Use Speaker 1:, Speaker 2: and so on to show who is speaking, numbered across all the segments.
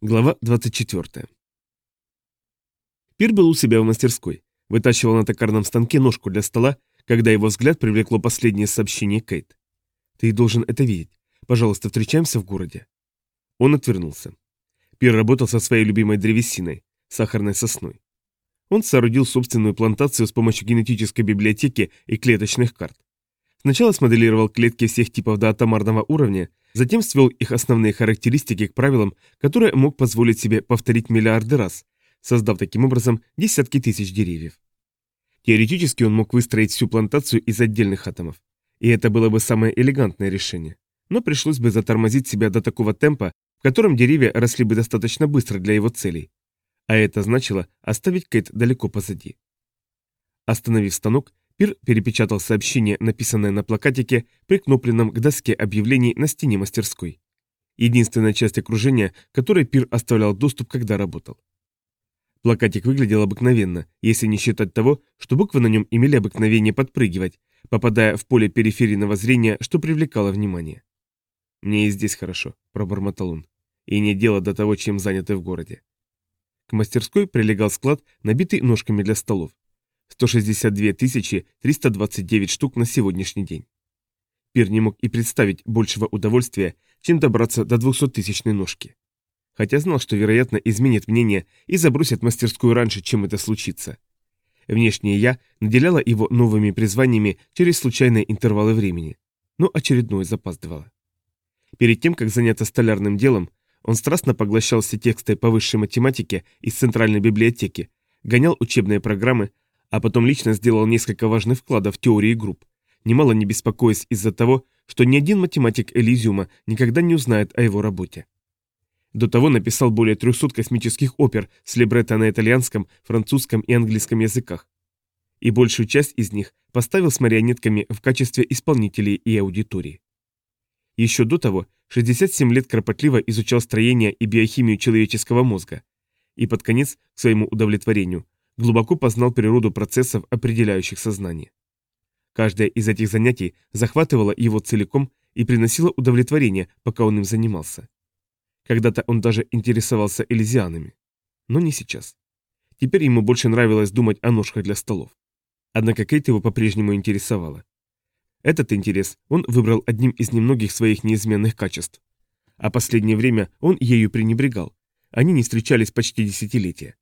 Speaker 1: Глава 24. Пир был у себя в мастерской. Вытащивал на токарном станке ножку для стола, когда его взгляд привлекло последнее сообщение Кейт. «Ты должен это видеть. Пожалуйста, встречаемся в городе». Он отвернулся. Пир работал со своей любимой древесиной, сахарной сосной. Он соорудил собственную плантацию с помощью генетической библиотеки и клеточных карт. Сначала смоделировал клетки всех типов до атомарного уровня, затем свел их основные характеристики к правилам, которые мог позволить себе повторить миллиарды раз, создав таким образом десятки тысяч деревьев. Теоретически он мог выстроить всю плантацию из отдельных атомов, и это было бы самое элегантное решение. Но пришлось бы затормозить себя до такого темпа, в котором деревья росли бы достаточно быстро для его целей. А это значило оставить Кейт далеко позади. Остановив станок, Пир перепечатал сообщение, написанное на плакатике, прикнопленном к доске объявлений на стене мастерской. Единственная часть окружения, которой Пир оставлял доступ, когда работал. Плакатик выглядел обыкновенно, если не считать того, что буквы на нем имели обыкновение подпрыгивать, попадая в поле периферийного зрения, что привлекало внимание. «Мне и здесь хорошо», — пробормотал он. «И нет дела до того, чем заняты в городе». К мастерской прилегал склад, набитый ножками для столов. 162 329 штук на сегодняшний день. Пир не мог и представить большего удовольствия, чем добраться до 200-тысячной ножки. Хотя знал, что, вероятно, изменит мнение и забросит мастерскую раньше, чем это случится. Внешнее «я» наделяло его новыми призваниями через случайные интервалы времени, но очередное запаздывало. Перед тем, как заняться столярным делом, он страстно поглощал все тексты по высшей математике из Центральной библиотеки, гонял учебные программы, а потом лично сделал несколько важных вкладов в теории групп, немало не беспокоясь из-за того, что ни один математик Элизиума никогда не узнает о его работе. До того написал более 300 космических опер с либретто на итальянском, французском и английском языках. И большую часть из них поставил с марионетками в качестве исполнителей и аудитории. Еще до того 67 лет кропотливо изучал строение и биохимию человеческого мозга. И под конец, к своему удовлетворению, глубоко познал природу процессов, определяющих сознание. Каждое из этих занятий захватывало его целиком и приносило удовлетворение, пока он им занимался. Когда-то он даже интересовался элизианами. Но не сейчас. Теперь ему больше нравилось думать о ножках для столов. Однако Кейт его по-прежнему интересовала. Этот интерес он выбрал одним из немногих своих неизменных качеств. А последнее время он ею пренебрегал. Они не встречались почти десятилетия.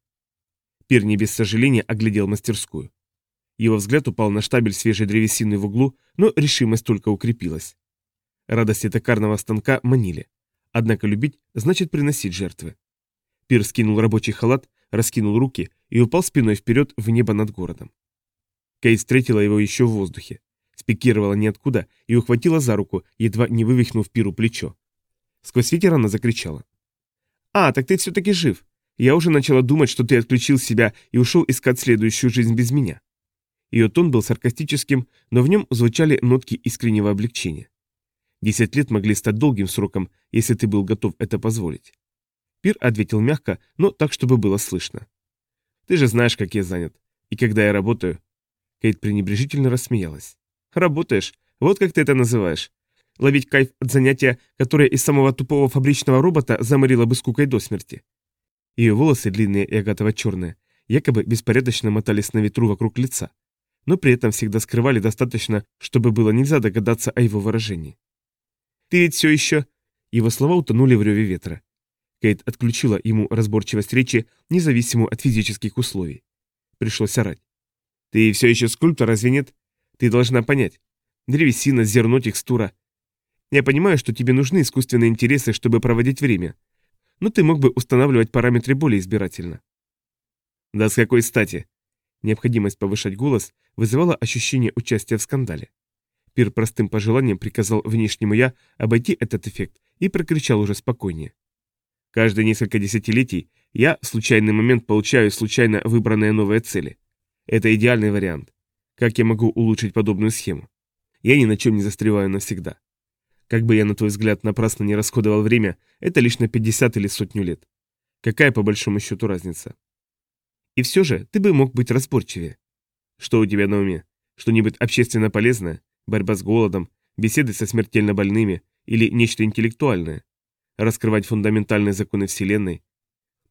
Speaker 1: Пир не без сожаления оглядел мастерскую. Его взгляд упал на штабель свежей древесины в углу, но решимость только укрепилась. Радости токарного станка манили. Однако любить значит приносить жертвы. Пир скинул рабочий халат, раскинул руки и упал спиной вперед в небо над городом. Кейт встретила его еще в воздухе, спикировала ниоткуда и ухватила за руку, едва не вывихнув Пиру плечо. Сквозь ветер она закричала. «А, так ты все-таки жив! Я уже начала думать, что ты отключил себя и ушел искать следующую жизнь без меня». Ее тон был саркастическим, но в нем звучали нотки искреннего облегчения. 10 лет могли стать долгим сроком, если ты был готов это позволить. Пир ответил мягко, но так, чтобы было слышно. «Ты же знаешь, как я занят. И когда я работаю...» Кейт пренебрежительно рассмеялась. «Работаешь? Вот как ты это называешь. Ловить кайф от занятия, которое из самого тупого фабричного робота заморило бы скукой до смерти». Ее волосы, длинные и агатово-черные, якобы беспорядочно мотались на ветру вокруг лица, но при этом всегда скрывали достаточно, чтобы было нельзя догадаться о его выражении. «Ты ведь все еще...» Его слова утонули в реве ветра. Кейт отключила ему разборчивость речи, независимую от физических условий. Пришлось орать. «Ты все еще скульптор, разве нет? Ты должна понять. Древесина, зерно, текстура. Я понимаю, что тебе нужны искусственные интересы, чтобы проводить время. Но ты мог бы устанавливать параметры более избирательно». «Да с какой стати?» Необходимость повышать голос вызывала ощущение участия в скандале. Пир простым пожеланием приказал внешнему «я» обойти этот эффект и прокричал уже спокойнее. «Каждые несколько десятилетий я в случайный момент получаю случайно выбранные новые цели. Это идеальный вариант. Как я могу улучшить подобную схему? Я ни на чем не застреваю навсегда. Как бы я, на твой взгляд, напрасно не расходовал время, это лишь на 50 или 100 лет. Какая по большому счету разница? И все же ты бы мог быть разборчивее. Что у тебя на уме? Что-нибудь общественно полезное? Борьба с голодом? Беседы со смертельно больными? Или нечто интеллектуальное? Раскрывать фундаментальные законы Вселенной?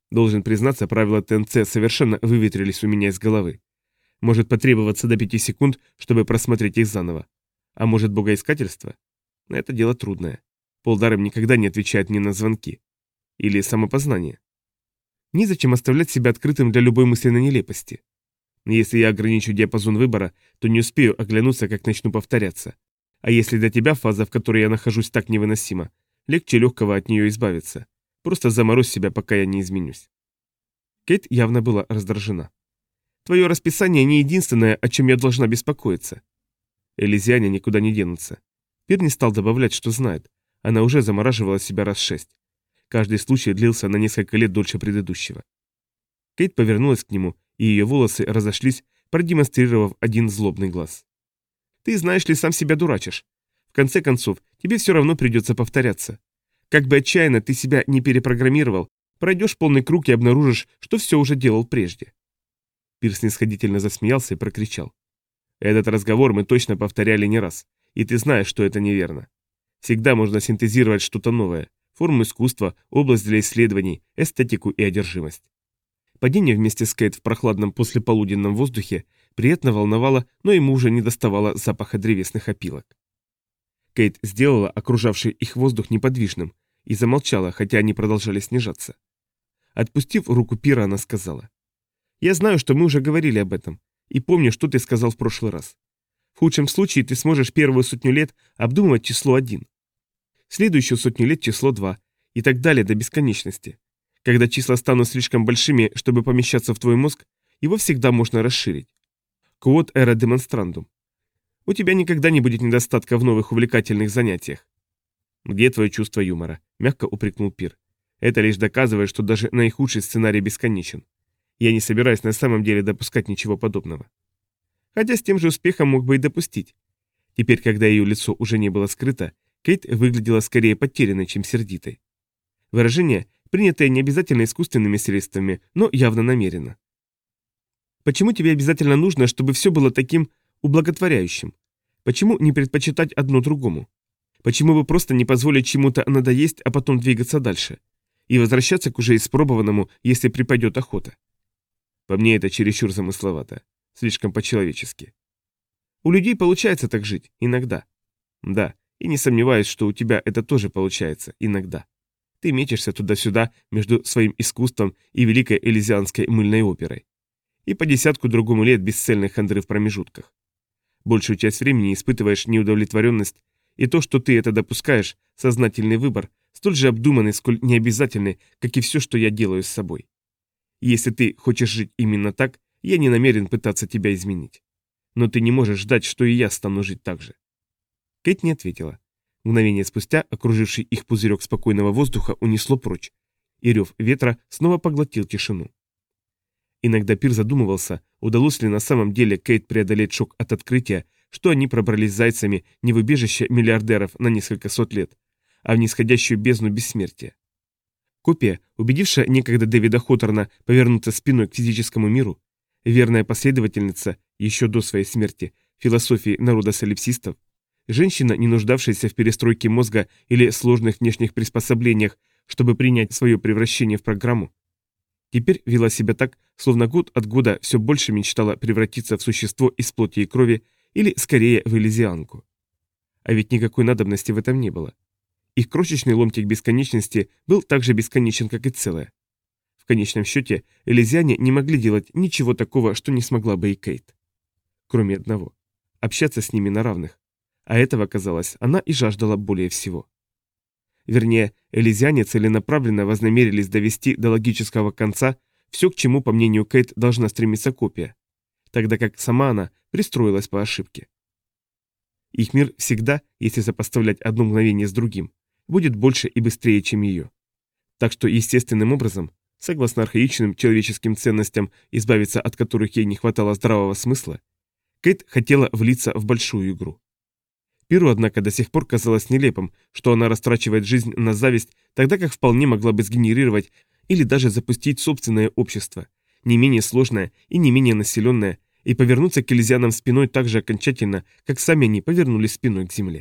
Speaker 1: Должен признаться, правила ТНЦ совершенно выветрились у меня из головы. Может потребоваться до 5 секунд, чтобы просмотреть их заново. А может богоискательство? Это дело трудное. Полдарем никогда не отвечает мне на звонки. Или самопознание. Незачем оставлять себя открытым для любой мысленной нелепости. Если я ограничу диапазон выбора, то не успею оглянуться, как начну повторяться. А если для тебя фаза, в которой я нахожусь, так невыносима, легче легкого от нее избавиться. Просто заморозь себя, пока я не изменюсь. Кейт явно была раздражена. Твое расписание не единственное, о чем я должна беспокоиться. Элизиане никуда не денутся. Пир не стал добавлять, что знает. Она уже замораживала себя раз 6. Каждый случай длился на несколько лет дольше предыдущего. Кейт повернулась к нему, и ее волосы разошлись, продемонстрировав один злобный глаз. «Ты, знаешь ли, сам себя дурачишь. В конце концов, тебе все равно придется повторяться. Как бы отчаянно ты себя не перепрограммировал, пройдешь полный круг и обнаружишь, что все уже делал прежде». Пирс снисходительно засмеялся и прокричал. «Этот разговор мы точно повторяли не раз, и ты знаешь, что это неверно. Всегда можно синтезировать что-то новое, форму искусства, область для исследований, эстетику и одержимость». Падение вместе с Кейт в прохладном послеполуденном воздухе приятно волновало, но ему уже не доставало запаха древесных опилок. Кейт сделала окружавший их воздух неподвижным и замолчала, хотя они продолжали снижаться. Отпустив руку Пира, она сказала: «Я знаю, что мы уже говорили об этом, и помню, что ты сказал в прошлый раз. В худшем случае ты сможешь первую 100 лет обдумывать число 1, следующую 100 лет число 2 и так далее до бесконечности. Когда числа станут слишком большими, чтобы помещаться в твой мозг, его всегда можно расширить. Quod era demonstrandum. У тебя никогда не будет недостатка в новых увлекательных занятиях». «Где твое чувство юмора?» – мягко упрекнул Пир. «Это лишь доказывает, что даже наихудший сценарий бесконечен. Я не собираюсь на самом деле допускать ничего подобного». Хотя с тем же успехом мог бы и допустить. Теперь, когда ее лицо уже не было скрыто, Кейт выглядела скорее потерянной, чем сердитой. Выражение, принятое не обязательно искусственными средствами, но явно намеренно. «Почему тебе обязательно нужно, чтобы все было таким ублаготворяющим? Почему не предпочитать одно другому? Почему бы просто не позволить чему-то надоесть, а потом двигаться дальше? И возвращаться к уже испробованному, если припадет охота?» По мне это чересчур замысловато. Слишком по-человечески. У людей получается так жить, иногда. Да, и не сомневаюсь, что у тебя это тоже получается, иногда. Ты мечешься туда-сюда между своим искусством и великой элизианской мыльной оперой. И по десятку другому лет бесцельной хандры в промежутках. Большую часть времени испытываешь неудовлетворенность, и то, что ты это допускаешь, сознательный выбор, столь же обдуманный, сколь необязательный, как и все, что я делаю с собой. И если ты хочешь жить именно так, я не намерен пытаться тебя изменить. Но ты не можешь ждать, что и я стану жить так же». Кейт не ответила. Мгновение спустя окруживший их пузырек спокойного воздуха унесло прочь, и рев ветра снова поглотил тишину. Иногда Пир задумывался, удалось ли на самом деле Кейт преодолеть шок от открытия, что они пробрались зайцами не в убежище миллиардеров на несколько сот лет, а в нисходящую бездну бессмертия. Копия, убедившая некогда Дэвида Хоторна повернуться спиной к физическому миру, верная последовательница, еще до своей смерти, философии народа солипсистов, женщина, не нуждавшаяся в перестройке мозга или сложных внешних приспособлениях, чтобы принять свое превращение в программу, теперь вела себя так, словно год от года все больше мечтала превратиться в существо из плоти и крови или, скорее, в элизианку. А ведь никакой надобности в этом не было. Их крошечный ломтик бесконечности был так же бесконечен, как и целое. В конечном счете, элизиане не могли делать ничего такого, что не смогла бы и Кейт. Кроме одного – общаться с ними на равных. А этого, казалось, она и жаждала более всего. Вернее, элизиане целенаправленно вознамерились довести до логического конца все, к чему, по мнению Кейт, должна стремиться копия, тогда как сама она пристроилась по ошибке. Их мир всегда, если сопоставлять одно мгновение с другим, будет больше и быстрее, чем ее. Так что естественным образом, согласно архаичным человеческим ценностям, избавиться от которых ей не хватало здравого смысла, Кейт хотела влиться в большую игру. Пиру, однако, до сих пор казалось нелепым, что она растрачивает жизнь на зависть, тогда как вполне могла бы сгенерировать или даже запустить собственное общество, не менее сложное и не менее населенное, и повернуться к элизианам спиной так же окончательно, как сами они повернулись спиной к земле.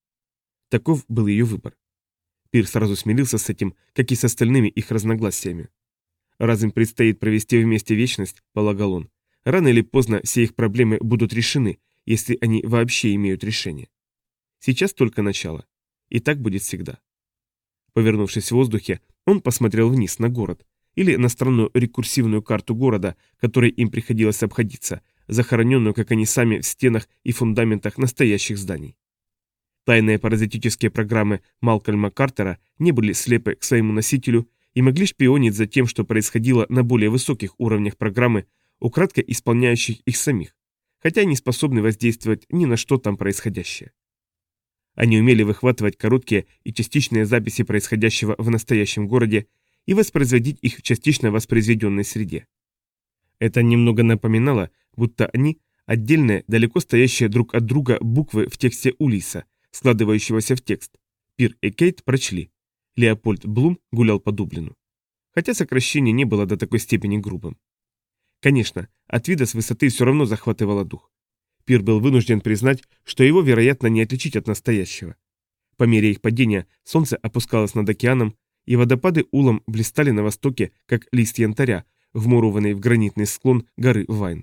Speaker 1: Таков был ее выбор. Пир сразу смирился с этим, как и с остальными их разногласиями. Раз им предстоит провести вместе вечность, полагал он, рано или поздно все их проблемы будут решены, если они вообще имеют решение. Сейчас только начало. И так будет всегда. Повернувшись в воздухе, он посмотрел вниз на город, или на странную рекурсивную карту города, которой им приходилось обходиться, захороненную, как они сами, в стенах и фундаментах настоящих зданий. Тайные паразитические программы Малкольма Картера не были слепы к своему носителю и могли шпионить за тем, что происходило на более высоких уровнях программы, украдкой исполняющих их самих, хотя не способны воздействовать ни на что там происходящее. Они умели выхватывать короткие и частичные записи происходящего в настоящем городе и воспроизводить их в частично воспроизведенной среде. Это немного напоминало, будто они – отдельные, далеко стоящие друг от друга буквы в тексте Улисса, складывающегося в текст. Пир и Кейт прочли. Леопольд Блум гулял по Дублину. Хотя сокращение не было до такой степени грубым. Конечно, от вида с высоты все равно захватывало дух. Пир был вынужден признать, что его, вероятно, не отличить от настоящего. По мере их падения солнце опускалось над океаном, и водопады Улом блистали на востоке, как лист янтаря, вмурованный в гранитный склон горы Вайн.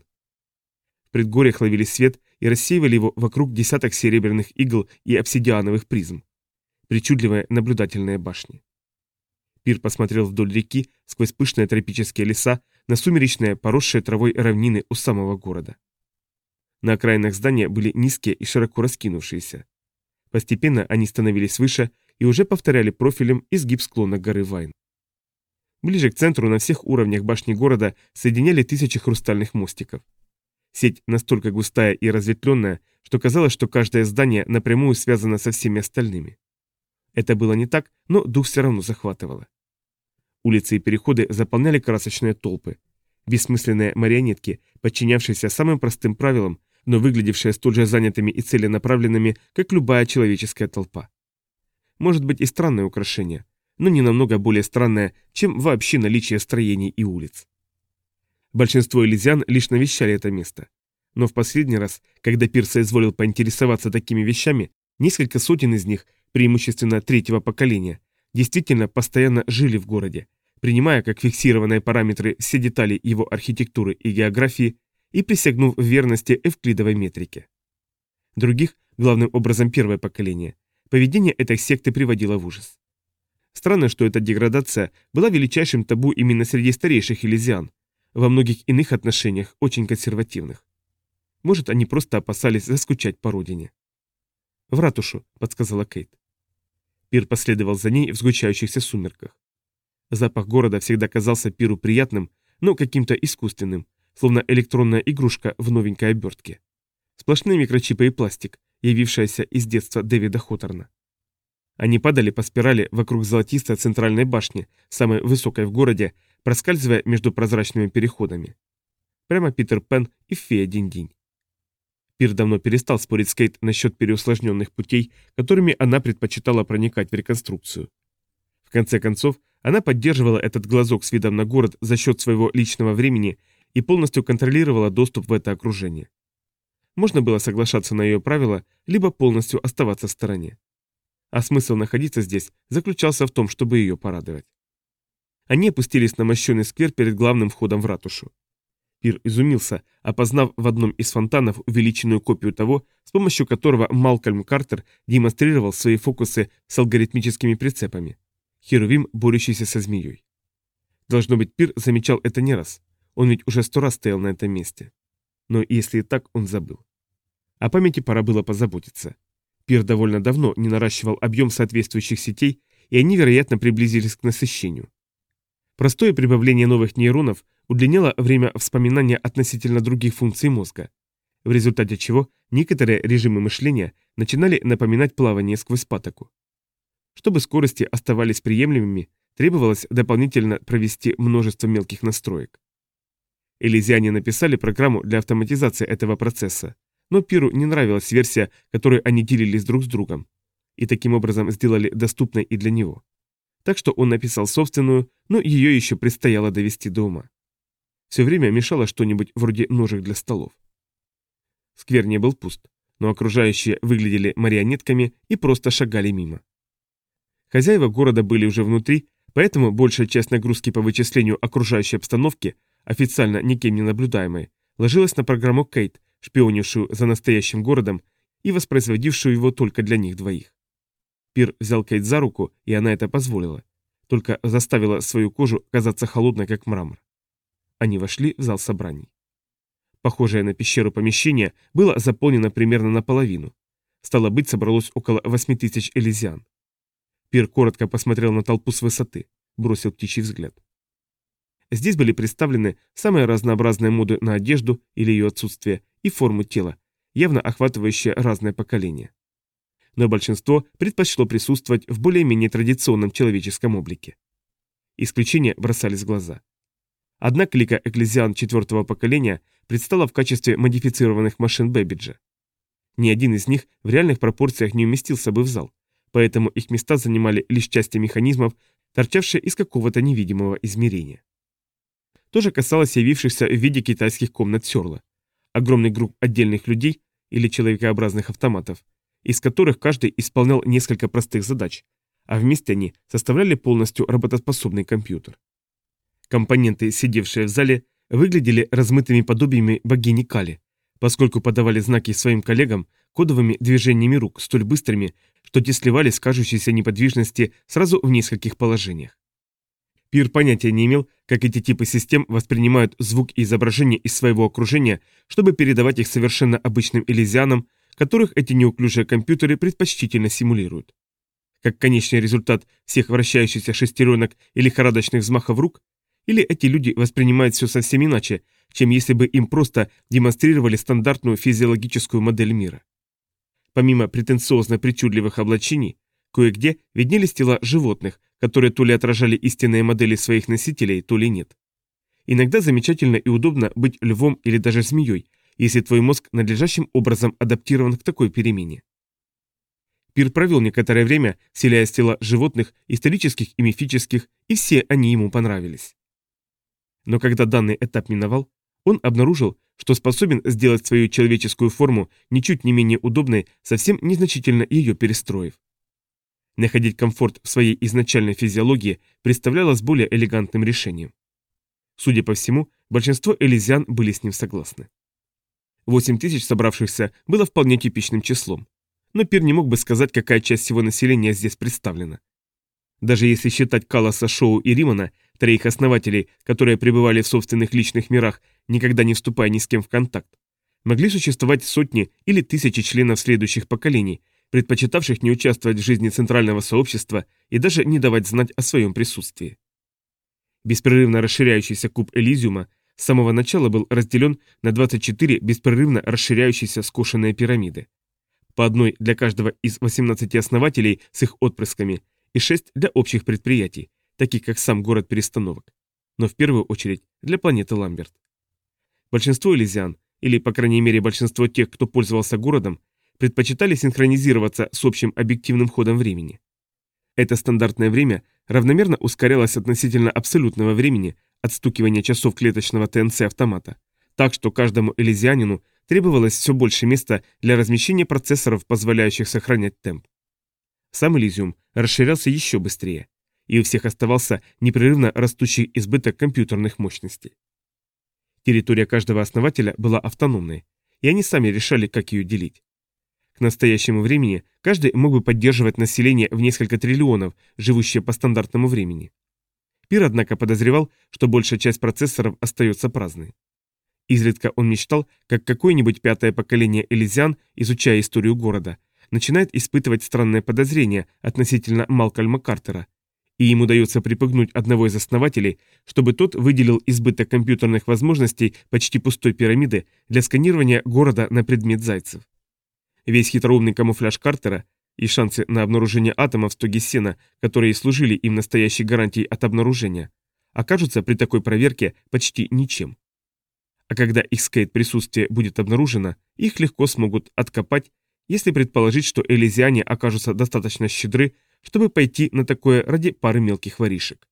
Speaker 1: В предгорьях ловили свет и рассеивали его вокруг десяток серебряных игл и обсидиановых призм. Причудливые наблюдательные башни. Пир посмотрел вдоль реки, сквозь пышные тропические леса, на сумеречные, поросшие травой равнины у самого города. На окраинах здания были низкие и широко раскинувшиеся. Постепенно они становились выше и уже повторяли профилем изгиб склона горы Вайн. Ближе к центру на всех уровнях башни города соединяли тысячи хрустальных мостиков. Сеть настолько густая и разветвленная, что казалось, что каждое здание напрямую связано со всеми остальными. Это было не так, но дух все равно захватывало. Улицы и переходы заполняли красочные толпы. Бессмысленные марионетки, подчинявшиеся самым простым правилам, но выглядевшие столь же занятыми и целенаправленными, как любая человеческая толпа. Может быть и странное украшение, но не намного более странное, чем вообще наличие строений и улиц. Большинство элизиан лишь навещали это место. Но в последний раз, когда Пир соизволил поинтересоваться такими вещами, несколько сотен из них, преимущественно третьего поколения, действительно постоянно жили в городе, принимая как фиксированные параметры все детали его архитектуры и географии и присягнув в верности эвклидовой метрике. Других, главным образом первое поколение, поведение этой секты приводило в ужас. Странно, что эта деградация была величайшим табу именно среди старейших элизиан, во многих иных отношениях очень консервативных. Может, они просто опасались заскучать по родине. «В ратушу», — подсказала Кейт. Пир последовал за ней в сгущающихся сумерках. Запах города всегда казался Пиру приятным, но каким-то искусственным, словно электронная игрушка в новенькой обертке. Сплошные микрочипы и пластик, явившиеся из детства Дэвида Хоторна. Они падали по спирали вокруг золотистой центральной башни, самой высокой в городе, проскальзывая между прозрачными переходами. Прямо Питер Пен и фея Динь-Динь. Пир давно перестал спорить с Кейт насчет переусложненных путей, которыми она предпочитала проникать в реконструкцию. В конце концов, она поддерживала этот глазок с видом на город за счет своего личного времени и полностью контролировала доступ в это окружение. Можно было соглашаться на ее правила, либо полностью оставаться в стороне. А смысл находиться здесь заключался в том, чтобы ее порадовать. Они опустились на мощеный сквер перед главным входом в ратушу. Пир изумился, опознав в одном из фонтанов увеличенную копию того, с помощью которого Малкольм Картер демонстрировал свои фокусы с алгоритмическими прицепами. Херувим, борющийся со змеей. Должно быть, Пир замечал это не раз. Он ведь уже 100 раз стоял на этом месте. Но если и так, он забыл. О памяти пора было позаботиться. Пир довольно давно не наращивал объем соответствующих сетей, и они, вероятно, приблизились к насыщению. Простое прибавление новых нейронов удлиняло время вспоминания относительно других функций мозга, в результате чего некоторые режимы мышления начинали напоминать плавание сквозь патоку. Чтобы скорости оставались приемлемыми, требовалось дополнительно провести множество мелких настроек. Элизиане написали программу для автоматизации этого процесса, но Пиру не нравилась версия, которой они делились друг с другом, и таким образом сделали доступной и для него. Так что он написал собственную, но ее еще предстояло довести до ума. Все время мешало что-нибудь вроде ножек для столов. Сквер не был пуст, но окружающие выглядели марионетками и просто шагали мимо. Хозяева города были уже внутри, Поэтому большая часть нагрузки по вычислению окружающей обстановки, официально никем не наблюдаемой, ложилась на программу Кейт, шпионившую за настоящим городом и воспроизводившую его только для них двоих. Пир взял Кейт за руку, и она это позволила, только заставила свою кожу казаться холодной, как мрамор. Они вошли в зал собраний. Похожее на пещеру помещение было заполнено примерно наполовину. Стало быть, собралось около 8000 элизиан. Пир коротко посмотрел на толпу с высоты, бросил птичий взгляд. Здесь были представлены самые разнообразные моды на одежду или ее отсутствие и форму тела, явно охватывающие разные поколения. Но большинство предпочло присутствовать в более-менее традиционном человеческом облике. Исключения бросались в глаза. Одна клика экклезиан 4-го поколения предстала в качестве модифицированных машин Бэббиджа. Ни один из них в реальных пропорциях не уместился бы в зал, поэтому их места занимали лишь части механизмов, торчавшие из какого-то невидимого измерения. То же касалось явившихся в виде китайских комнат Сёрла. Огромный групп отдельных людей или человекообразных автоматов, из которых каждый исполнял несколько простых задач, а вместе они составляли полностью работоспособный компьютер. Компоненты, сидевшие в зале, выглядели размытыми подобиями богини Кали, поскольку подавали знаки своим коллегам кодовыми движениями рук, столь быстрыми, что те сливались с кажущейся неподвижности сразу в нескольких положениях. Пир понятия не имел, как эти типы систем воспринимают звук и изображение из своего окружения, чтобы передавать их совершенно обычным элизианам, которых эти неуклюжие компьютеры предпочтительно симулируют. Как конечный результат всех вращающихся шестеренок и лихорадочных взмахов рук, или эти люди воспринимают все совсем иначе, чем если бы им просто демонстрировали стандартную физиологическую модель мира. Помимо претенциозно-причудливых облачений, кое-где виднелись тела животных, которые то ли отражали истинные модели своих носителей, то ли нет. Иногда замечательно и удобно быть львом или даже змеей, если твой мозг надлежащим образом адаптирован к такой перемене. Пир провел некоторое время, селяя тела животных, исторических и мифических, и все они ему понравились. Но когда данный этап миновал, он обнаружил, что способен сделать свою человеческую форму ничуть не менее удобной, совсем незначительно ее перестроив. Находить комфорт в своей изначальной физиологии представлялось более элегантным решением. Судя по всему, большинство элизиан были с ним согласны. 8000 собравшихся было вполне типичным числом, но Пир не мог бы сказать, какая часть всего населения здесь представлена. Даже если считать Калласа, Шоу и Римана, троих основателей, которые пребывали в собственных личных мирах, никогда не вступая ни с кем в контакт, могли существовать сотни или тысячи членов следующих поколений, предпочитавших не участвовать в жизни центрального сообщества и даже не давать знать о своем присутствии. Беспрерывно расширяющийся куб Элизиума с самого начала был разделен на 24 беспрерывно расширяющиеся скошенные пирамиды. По одной для каждого из 18 основателей с их отпрысками и 6 для общих предприятий, таких как сам город перестановок, но в первую очередь для планеты Ламберт. Большинство элизиан, или по крайней мере большинство тех, кто пользовался городом, предпочитали синхронизироваться с общим объективным ходом времени. Это стандартное время равномерно ускорялось относительно абсолютного времени отстукивания часов клеточного ТНЦ-автомата, так что каждому элизианину требовалось все больше места для размещения процессоров, позволяющих сохранять темп. Сам Элизиум расширялся еще быстрее, и у всех оставался непрерывно растущий избыток компьютерных мощностей. Территория каждого основателя была автономной, и они сами решали, как ее делить. К настоящему времени каждый мог бы поддерживать население в несколько триллионов, живущее по стандартному времени. Пир, однако, подозревал, что большая часть процессоров остается праздной. Изредка он мечтал, как какое-нибудь пятое поколение элизиан, изучая историю города, начинает испытывать странное подозрение относительно Малкольма Картера, и ему удается припугнуть одного из основателей, чтобы тот выделил избыток компьютерных возможностей почти пустой пирамиды для сканирования города на предмет зайцев. Весь хитроумный камуфляж Картера и шансы на обнаружение атомов в стоге сена, которые служили им настоящей гарантией от обнаружения, окажутся при такой проверке почти ничем. А когда их скейт присутствие будет обнаружено, их легко смогут откопать, если предположить, что элизиане окажутся достаточно щедры, чтобы пойти на такое ради пары мелких воришек.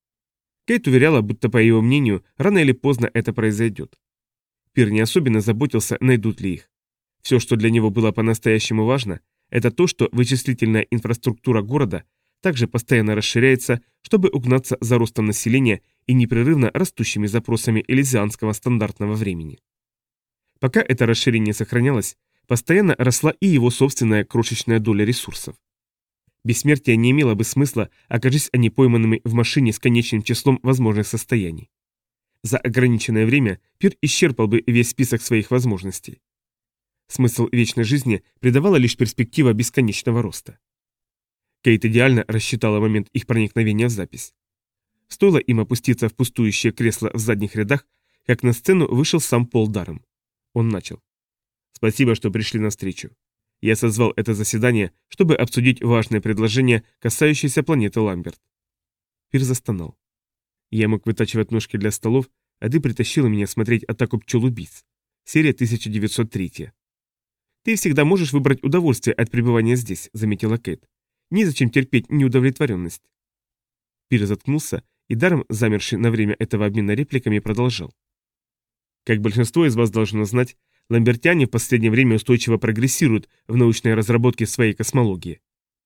Speaker 1: Кейт уверяла, будто, по его мнению, рано или поздно это произойдет. Пир не особенно заботился, найдут ли их. Все, что для него было по-настоящему важно, это то, что вычислительная инфраструктура города также постоянно расширяется, чтобы угнаться за ростом населения и непрерывно растущими запросами элизианского стандартного времени. Пока это расширение сохранялось, постоянно росла и его собственная крошечная доля ресурсов. Бессмертие не имело бы смысла, окажись они пойманными в машине с конечным числом возможных состояний. За ограниченное время Пир исчерпал бы весь список своих возможностей. Смысл вечной жизни придавала лишь перспектива бесконечного роста. Кейт идеально рассчитала момент их проникновения в запись. Стоило им опуститься в пустующее кресло в задних рядах, как на сцену вышел сам Пол Даррем. Он начал. «Спасибо, что пришли навстречу. Я созвал это заседание, чтобы обсудить важное предложение, касающееся планеты Ламберт». Пир застонал. «Я мог вытачивать ножки для столов, а ты притащила меня смотреть «Атаку пчел-убийц». Серия 1903. «Ты всегда можешь выбрать удовольствие от пребывания здесь», — заметила Кейт. «Незачем терпеть неудовлетворенность». Пир заткнулся, и Даррем, замерший на время этого обмена репликами, продолжал. «Как большинство из вас должно знать, ламбертяне в последнее время устойчиво прогрессируют в научной разработке своей космологии.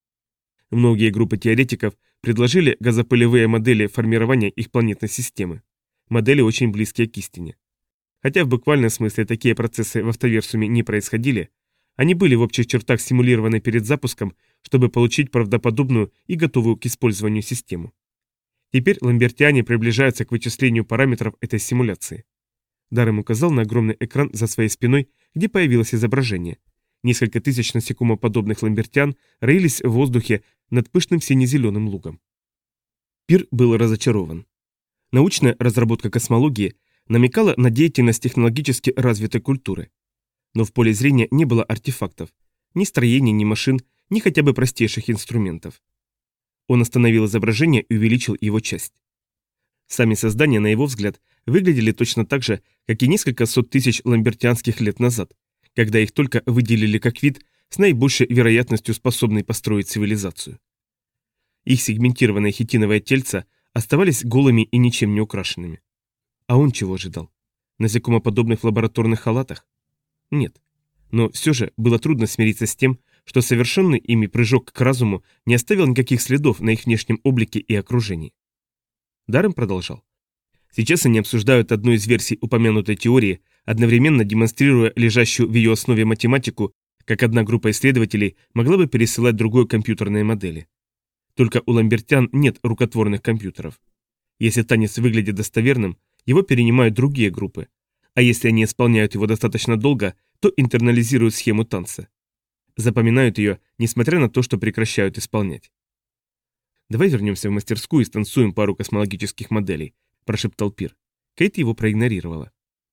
Speaker 1: Многие группы теоретиков предложили газопылевые модели формирования их планетной системы. Модели очень близкие к истине. Хотя в буквальном смысле такие процессы в автоверсуме не происходили, они были в общих чертах симулированы перед запуском, чтобы получить правдоподобную и готовую к использованию систему. Теперь ламбертяне приближаются к вычислению параметров этой симуляции. Даррем указал на огромный экран за своей спиной, где появилось изображение. Несколько тысяч насекомоподобных ламбертян роились в воздухе над пышным сине-зеленым лугом. Пир был разочарован. Научная разработка космологии намекала на деятельность технологически развитой культуры. Но в поле зрения не было артефактов, ни строений, ни машин, ни хотя бы простейших инструментов. Он остановил изображение и увеличил его часть. Сами создания, на его взгляд, выглядели точно так же, как и несколько сот тысяч ламбертианских лет назад, когда их только выделили как вид с наибольшей вероятностью способный построить цивилизацию. Их сегментированные хитиновые тельца оставались голыми и ничем не украшенными. А он чего ожидал? Насекомоподобных лабораторных халатах? Нет. Но все же было трудно смириться с тем, что совершенный ими прыжок к разуму не оставил никаких следов на их внешнем облике и окружении. Даррем продолжал. Сейчас они обсуждают одну из версий упомянутой теории, одновременно демонстрируя лежащую в ее основе математику, как одна группа исследователей могла бы пересылать другой компьютерные модели. Только у ламбертян нет рукотворных компьютеров. Если танец выглядит достоверным, его перенимают другие группы, а если они исполняют его достаточно долго, то интернализируют схему танца. Запоминают ее, несмотря на то, что прекращают исполнять. «Давай вернемся в мастерскую и станцуем пару космологических моделей», – прошептал Пир. Кейт его проигнорировала.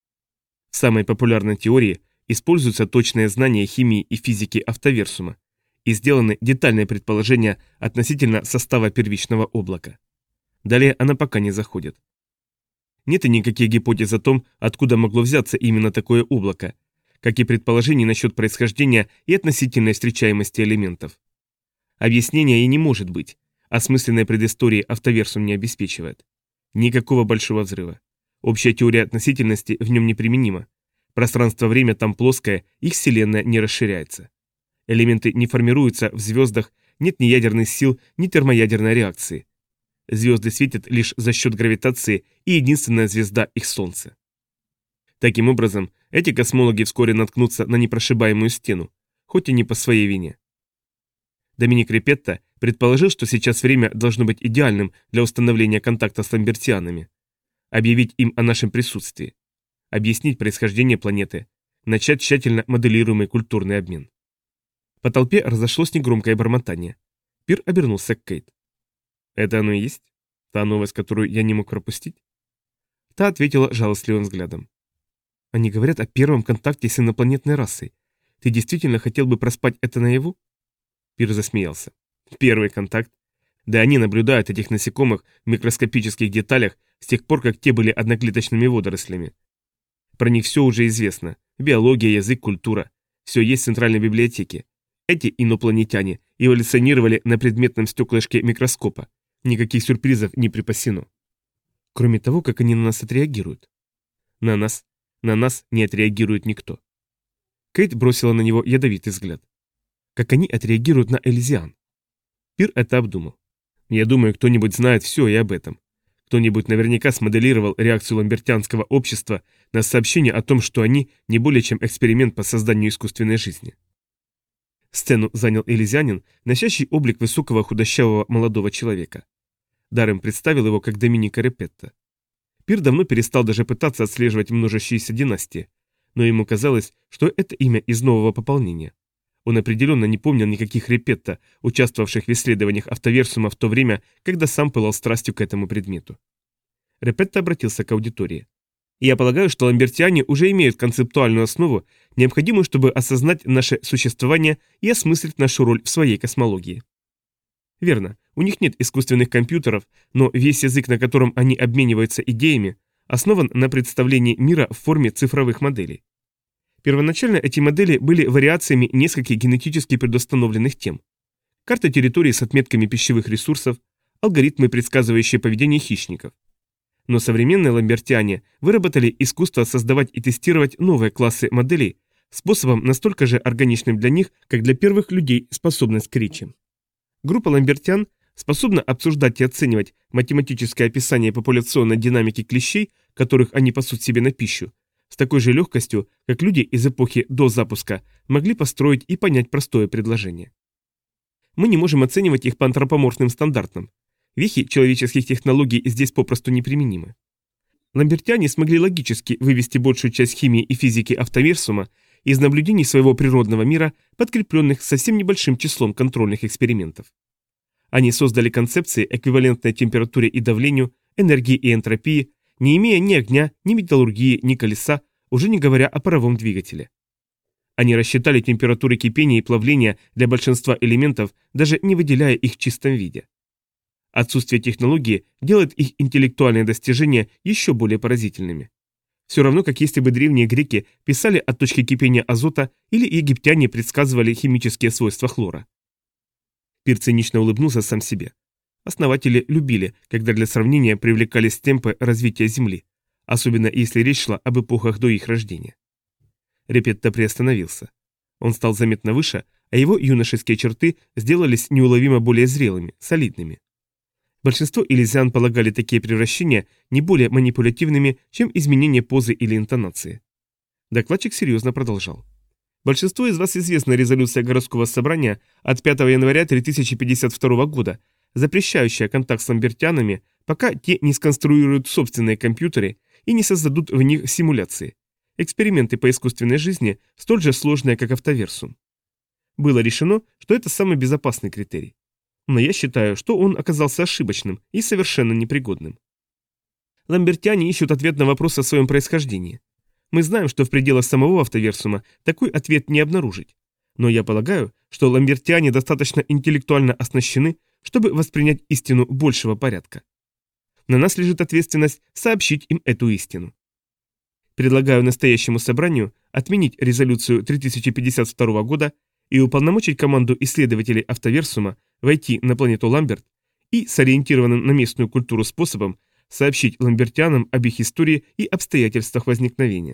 Speaker 1: В самой популярной теории используются точные знания химии и физики автоверсума и сделаны детальные предположения относительно состава первичного облака. Далее она пока не заходит. Нет и никаких гипотез о том, откуда могло взяться именно такое облако, как и предположений насчет происхождения и относительной встречаемости элементов. Объяснения и не может быть, осмысленной предыстории автоверсум не обеспечивает. Никакого большого взрыва. Общая теория относительности в нем неприменима. Пространство-время там плоское, их вселенная не расширяется. Элементы не формируются в звездах, нет ни ядерных сил, ни термоядерной реакции. Звезды светят лишь за счет гравитации, и единственная звезда – их Солнце. Таким образом, эти космологи вскоре наткнутся на непрошибаемую стену, хоть и не по своей вине. Доминик Репетто предположил, что сейчас время должно быть идеальным для установления контакта с ламбертианами. Объявить им о нашем присутствии. Объяснить происхождение планеты. Начать тщательно моделируемый культурный обмен. По толпе разошлось негромкое бормотание. Пир обернулся к Кейт. «Это оно и есть? Та новость, которую я не мог пропустить?» Та ответила жалостливым взглядом. «Они говорят о первом контакте с инопланетной расой. Ты действительно хотел бы проспать это наяву?» Пир засмеялся. «Первый контакт? Да они наблюдают этих насекомых в микроскопических деталях с тех пор, как те были одноклеточными водорослями. Про них все уже известно. Биология, язык, культура. Все есть в центральной библиотеке. Эти инопланетяне эволюционировали на предметном стеклышке микроскопа. Никаких сюрпризов не припасено. Кроме того, как они на нас отреагируют. На нас не отреагирует никто». Кейт бросила на него ядовитый взгляд. Как они отреагируют на эльзиан? Пир это обдумал. Я думаю, кто-нибудь знает все и об этом. Кто-нибудь наверняка смоделировал реакцию ламбертианского общества на сообщение о том, что они не более чем эксперимент по созданию искусственной жизни. Сцену занял элизианин, носящий облик высокого худощавого молодого человека. Даррем представил его как Доминика Репетто. Пир давно перестал даже пытаться отслеживать множащиеся династии, но ему казалось, что это имя из нового пополнения. Он определенно не помнил никаких Репетто, участвовавших в исследованиях автоверсума в то время, когда сам пылал страстью к этому предмету. Репетто обратился к аудитории. «Я полагаю, что ламбертиане уже имеют концептуальную основу, необходимую, чтобы осознать наше существование и осмыслить нашу роль в своей космологии». Верно, у них нет искусственных компьютеров, но весь язык, на котором они обмениваются идеями, основан на представлении мира в форме цифровых моделей. Первоначально эти модели были вариациями нескольких генетически предустановленных тем. Карта территории с отметками пищевых ресурсов, алгоритмы, предсказывающие поведение хищников. Но современные ламбертиане выработали искусство создавать и тестировать новые классы моделей способом настолько же органичным для них, как для первых людей способность к речи. Группа ламбертиан способна обсуждать и оценивать математическое описание популяционной динамики клещей, которых они пасут себе на пищу, с такой же легкостью, как люди из эпохи до запуска могли построить и понять простое предложение. Мы не можем оценивать их по антропоморфным стандартам. Вехи человеческих технологий здесь попросту неприменимы. Ламбертиане смогли логически вывести большую часть химии и физики автоверсума из наблюдений своего природного мира, подкрепленных совсем небольшим числом контрольных экспериментов. Они создали концепции, эквивалентные температуре и давлению, энергии и энтропии, не имея ни огня, ни металлургии, ни колеса, уже не говоря о паровом двигателе. Они рассчитали температуры кипения и плавления для большинства элементов, даже не выделяя их в чистом виде. Отсутствие технологии делает их интеллектуальные достижения еще более поразительными. Все равно, как если бы древние греки писали о точке кипения азота или египтяне предсказывали химические свойства хлора. Пир цинично улыбнулся сам себе. Основатели любили, когда для сравнения привлекались темпы развития Земли, особенно если речь шла об эпохах до их рождения. Репетто приостановился. Он стал заметно выше, а его юношеские черты сделались неуловимо более зрелыми, солидными. Большинство элизиан полагали такие превращения не более манипулятивными, чем изменение позы или интонации. Докладчик серьезно продолжал. Большинству из вас известна резолюция городского собрания от 5 января 3052 года, запрещающая контакт с ламбертианами, пока те не сконструируют собственные компьютеры и не создадут в них симуляции. Эксперименты по искусственной жизни столь же сложные, как автоверсум. Было решено, что это самый безопасный критерий. Но я считаю, что он оказался ошибочным и совершенно непригодным. Ламбертиане ищут ответ на вопрос о своем происхождении. Мы знаем, что в пределах самого автоверсума такой ответ не обнаружить. Но я полагаю, что ламбертиане достаточно интеллектуально оснащены, чтобы воспринять истину большего порядка. На нас лежит ответственность сообщить им эту истину. Предлагаю настоящему собранию отменить резолюцию 3052 года и уполномочить команду исследователей автоверсума войти на планету Ламберт и с ориентированным на местную культуру способом сообщить ламбертианам об их истории и обстоятельствах возникновения.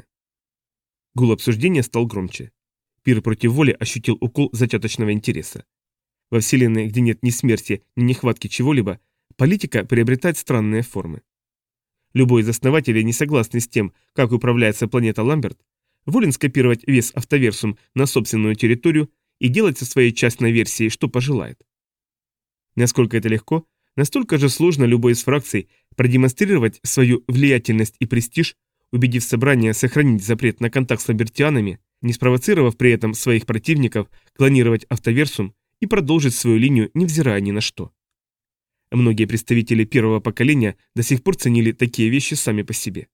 Speaker 1: Гул обсуждения стал громче. Пир против воли ощутил укол зачаточного интереса. Во вселенной, где нет ни смерти, ни нехватки чего-либо, политика приобретает странные формы. Любой из основателей, не согласный с тем, как управляется планета Ламберт, волен скопировать весь автоверсум на собственную территорию и делать со своей частной версией, что пожелает. Насколько это легко, настолько же сложно любой из фракций продемонстрировать свою влиятельность и престиж, убедив собрание сохранить запрет на контакт с ламбертианами, не спровоцировав при этом своих противников клонировать автоверсум и продолжить свою линию, невзирая ни на что. Многие представители первого поколения до сих пор ценили такие вещи сами по себе.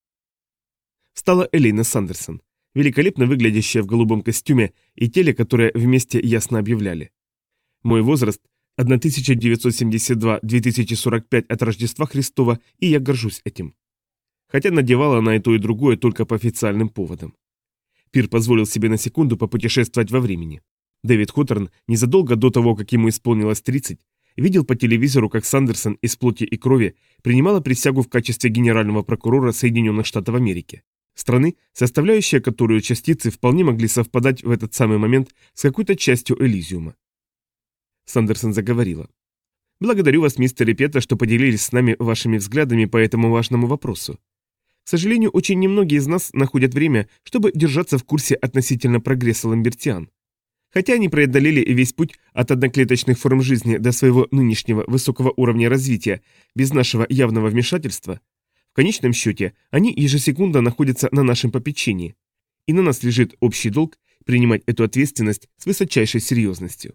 Speaker 1: Встала Элейна Сандерсон, великолепно выглядящая в голубом костюме и теле, которое вместе ясно объявляли. Мой возраст 1972-2045 от Рождества Христова, и я горжусь этим. Хотя надевала она и то, и другое только по официальным поводам. Пир позволил себе на секунду попутешествовать во времени. Дэвид Хоторн, незадолго до того, как ему исполнилось 30, видел по телевизору, как Сандерсон из плоти и крови принимала присягу в качестве генерального прокурора Соединенных Штатов Америки, страны, составляющая которую частицы вполне могли совпадать в этот самый момент с какой-то частью Элизиума. Сандерсон заговорила. Благодарю вас, мистер Репета, что поделились с нами вашими взглядами по этому важному вопросу. К сожалению, очень немногие из нас находят время, чтобы держаться в курсе относительно прогресса ламбертиан. Хотя они преодолели весь путь от одноклеточных форм жизни до своего нынешнего высокого уровня развития без нашего явного вмешательства, в конечном счете они ежесекундно находятся на нашем попечении, и на нас лежит общий долг принимать эту ответственность с высочайшей серьезностью.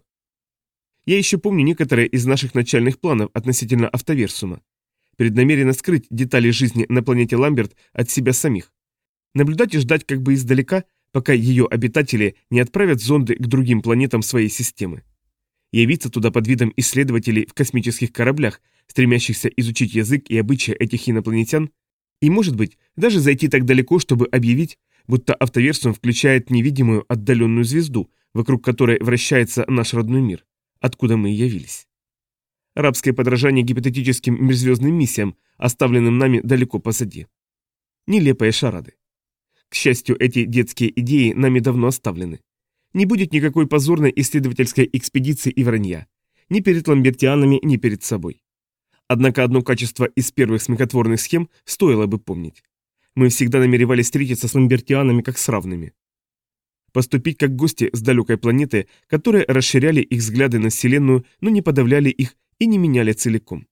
Speaker 1: Я еще помню некоторые из наших начальных планов относительно автоверсума. Преднамеренно скрыть детали жизни на планете Ламберт от себя самих. Наблюдать и ждать как бы издалека, пока ее обитатели не отправят зонды к другим планетам своей системы. Явиться туда под видом исследователей в космических кораблях, стремящихся изучить язык и обычаи этих инопланетян, и, может быть, даже зайти так далеко, чтобы объявить, будто автоверсум включает невидимую отдаленную звезду, вокруг которой вращается наш родной мир, откуда мы и явились. Рабское подражание гипотетическим межзвездным миссиям, оставленным нами далеко позади. Нелепые шарады. К счастью, эти детские идеи нами давно оставлены. Не будет никакой позорной исследовательской экспедиции и вранья. Ни перед ламбертианами, ни перед собой. Однако одно качество из первых смехотворных схем стоило бы помнить. Мы всегда намеревались встретиться с ламбертианами как с равными. Поступить как гости с далекой планеты, которые расширяли их взгляды на Вселенную, но не подавляли их и не меняли целиком.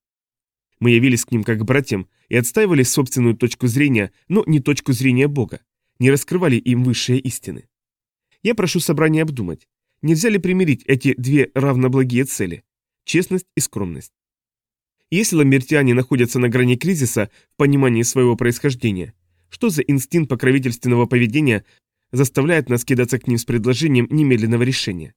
Speaker 1: Мы явились к ним как к братьям и отстаивали собственную точку зрения, но не точку зрения Бога, не раскрывали им высшие истины. Я прошу собрания обдумать, нельзя ли примирить эти две равноблагие цели – честность и скромность. Если ламбертиане находятся на грани кризиса в понимании своего происхождения, что за инстинкт покровительственного поведения заставляет нас кидаться к ним с предложением немедленного решения?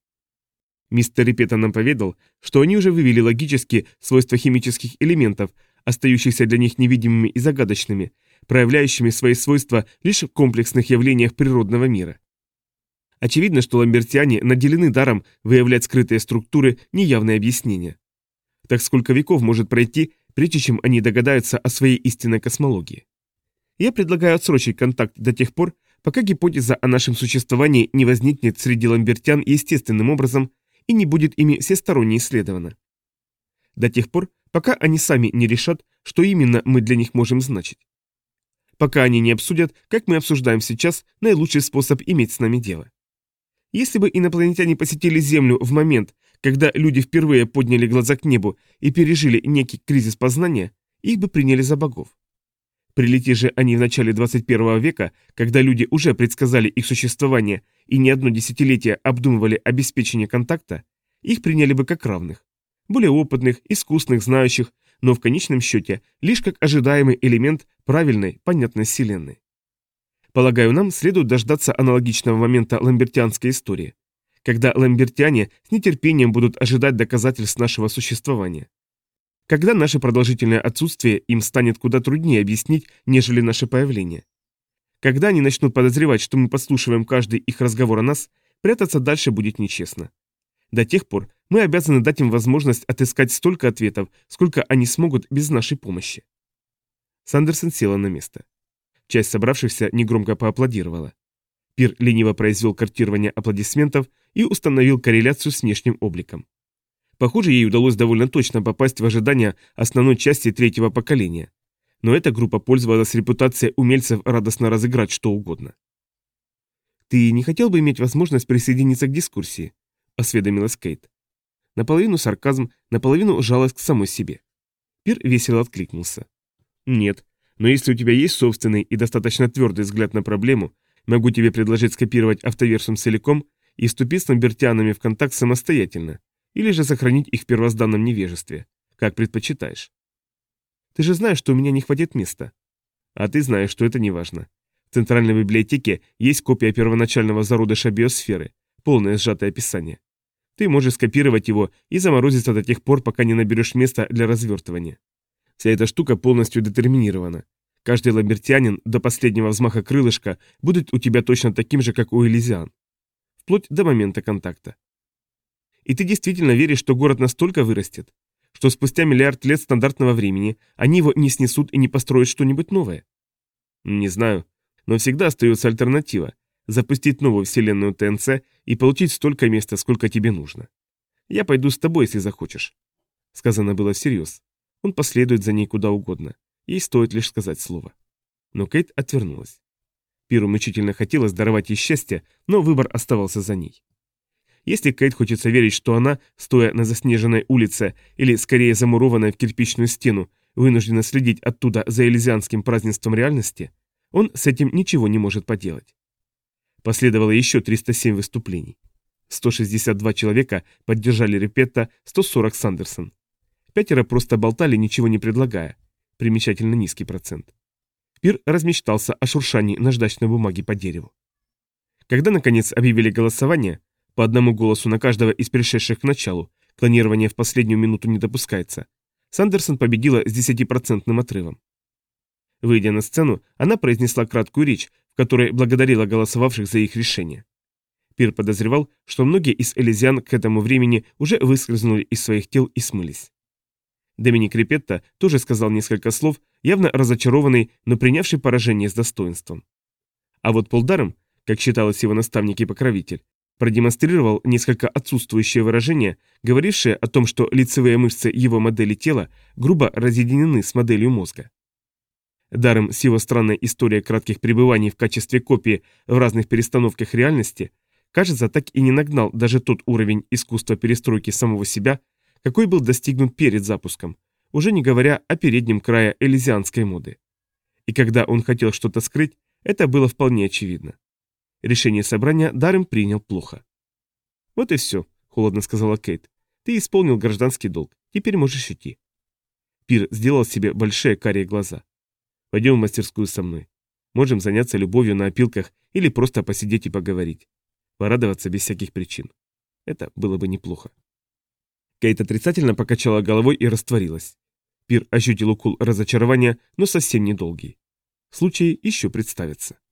Speaker 1: Мистер Репета нам поведал, что они уже вывели логически свойства химических элементов, остающихся для них невидимыми и загадочными, проявляющими свои свойства лишь в комплексных явлениях природного мира. Очевидно, что ламбертиане наделены даром выявлять скрытые структуры, неявные объяснения. Так сколько веков может пройти, прежде чем они догадаются о своей истинной космологии? Я предлагаю отсрочить контакт до тех пор, пока гипотеза о нашем существовании не возникнет среди ламбертиан естественным образом и не будет ими всесторонне исследована. До тех пор, пока они сами не решат, что именно мы для них можем значить. Пока они не обсудят, как мы обсуждаем сейчас, наилучший способ иметь с нами дело. Если бы инопланетяне посетили Землю в момент, когда люди впервые подняли глаза к небу и пережили некий кризис познания, их бы приняли за богов. Прилети же они в начале 21 века, когда люди уже предсказали их существование и не одно десятилетие обдумывали обеспечение контакта, их приняли бы как равных. Более опытных, искусных, знающих, но в конечном счете лишь как ожидаемый элемент правильной, понятной вселенной. Полагаю, нам следует дождаться аналогичного момента ламбертианской истории, когда ламбертиане с нетерпением будут ожидать доказательств нашего существования. Когда наше продолжительное отсутствие им станет куда труднее объяснить, нежели наше появление. Когда они начнут подозревать, что мы подслушиваем каждый их разговор о нас, прятаться дальше будет нечестно. До тех пор мы обязаны дать им возможность отыскать столько ответов, сколько они смогут без нашей помощи. Сандерсон села на место. Часть собравшихся негромко поаплодировала. Пир лениво произвел картирование аплодисментов и установил корреляцию с внешним обликом. Похоже, ей удалось довольно точно попасть в ожидания основной части третьего поколения. Но эта группа пользовалась репутацией умельцев радостно разыграть что угодно. «Ты не хотел бы иметь возможность присоединиться к дискуссии?» – осведомилась Кейт. Наполовину сарказм, наполовину жалость к самой себе. Пир весело откликнулся. «Нет, но если у тебя есть собственный и достаточно твердый взгляд на проблему, могу тебе предложить скопировать автоверсум целиком и вступить с ламбертианами в контакт самостоятельно, или же сохранить их в первозданном невежестве, как предпочитаешь. Ты же знаешь, что у меня не хватит места. А ты знаешь, что это не важно. В Центральной библиотеке есть копия первоначального зародыша биосферы, полное сжатое описание. Ты можешь скопировать его и заморозиться до тех пор, пока не наберешь места для развертывания. Вся эта штука полностью детерминирована. Каждый ламбертианин до последнего взмаха крылышка будет у тебя точно таким же, как у элизиан. Вплоть до момента контакта. И ты действительно веришь, что город настолько вырастет, что спустя миллиард лет стандартного времени они его не снесут и не построят что-нибудь новое? Не знаю, но всегда остается альтернатива – запустить новую вселенную ТНЦ и получить столько места, сколько тебе нужно. Я пойду с тобой, если захочешь. Сказано было всерьез. Он последует за ней куда угодно. Ей стоит лишь сказать слово. Но Кейт отвернулась. Пиру мучительно хотелось даровать ей счастье, но выбор оставался за ней. Если Кейт хочется верить, что она, стоя на заснеженной улице или скорее замурованной в кирпичную стену, вынуждена следить оттуда за элизианским празднеством реальности, он с этим ничего не может поделать. Последовало еще 307 выступлений. 162 человека поддержали Репетта, 140 Сандерсон. 5 просто болтали, ничего не предлагая. Примечательно низкий процент. Пир размечтался о шуршании наждачной бумаги по дереву. Когда, наконец, объявили голосование, по одному голосу на каждого из пришедших к началу, клонирование в последнюю минуту не допускается, Сандерсон победила с 10% отрывом. Выйдя на сцену, она произнесла краткую речь, в которой благодарила голосовавших за их решение. Пир подозревал, что многие из элизиан к этому времени уже выскользнули из своих тел и смылись. Доминик Репетта тоже сказал несколько слов, явно разочарованный, но принявший поражение с достоинством. А вот Пол Даррем, как считалось его наставник и покровитель, продемонстрировал несколько отсутствующее выражение, говорившее о том, что лицевые мышцы его модели тела грубо разъединены с моделью мозга. Даррем с его странной историей кратких пребываний в качестве копии в разных перестановках реальности, кажется, так и не нагнал даже тот уровень искусства перестройки самого себя, какой был достигнут перед запуском, уже не говоря о переднем крае элизианской моды. И когда он хотел что-то скрыть, это было вполне очевидно. Решение собрания Даррем принял плохо. «Вот и все», — холодно сказала Кейт. «Ты исполнил гражданский долг, теперь можешь идти». Пир сделал себе большие карие глаза. «Пойдем в мастерскую со мной. Можем заняться любовью на опилках или просто посидеть и поговорить. Порадоваться без всяких причин. Это было бы неплохо». Кейт отрицательно покачала головой и растворилась. Пир ощутил укол разочарования, но совсем недолгий. Случай еще представится.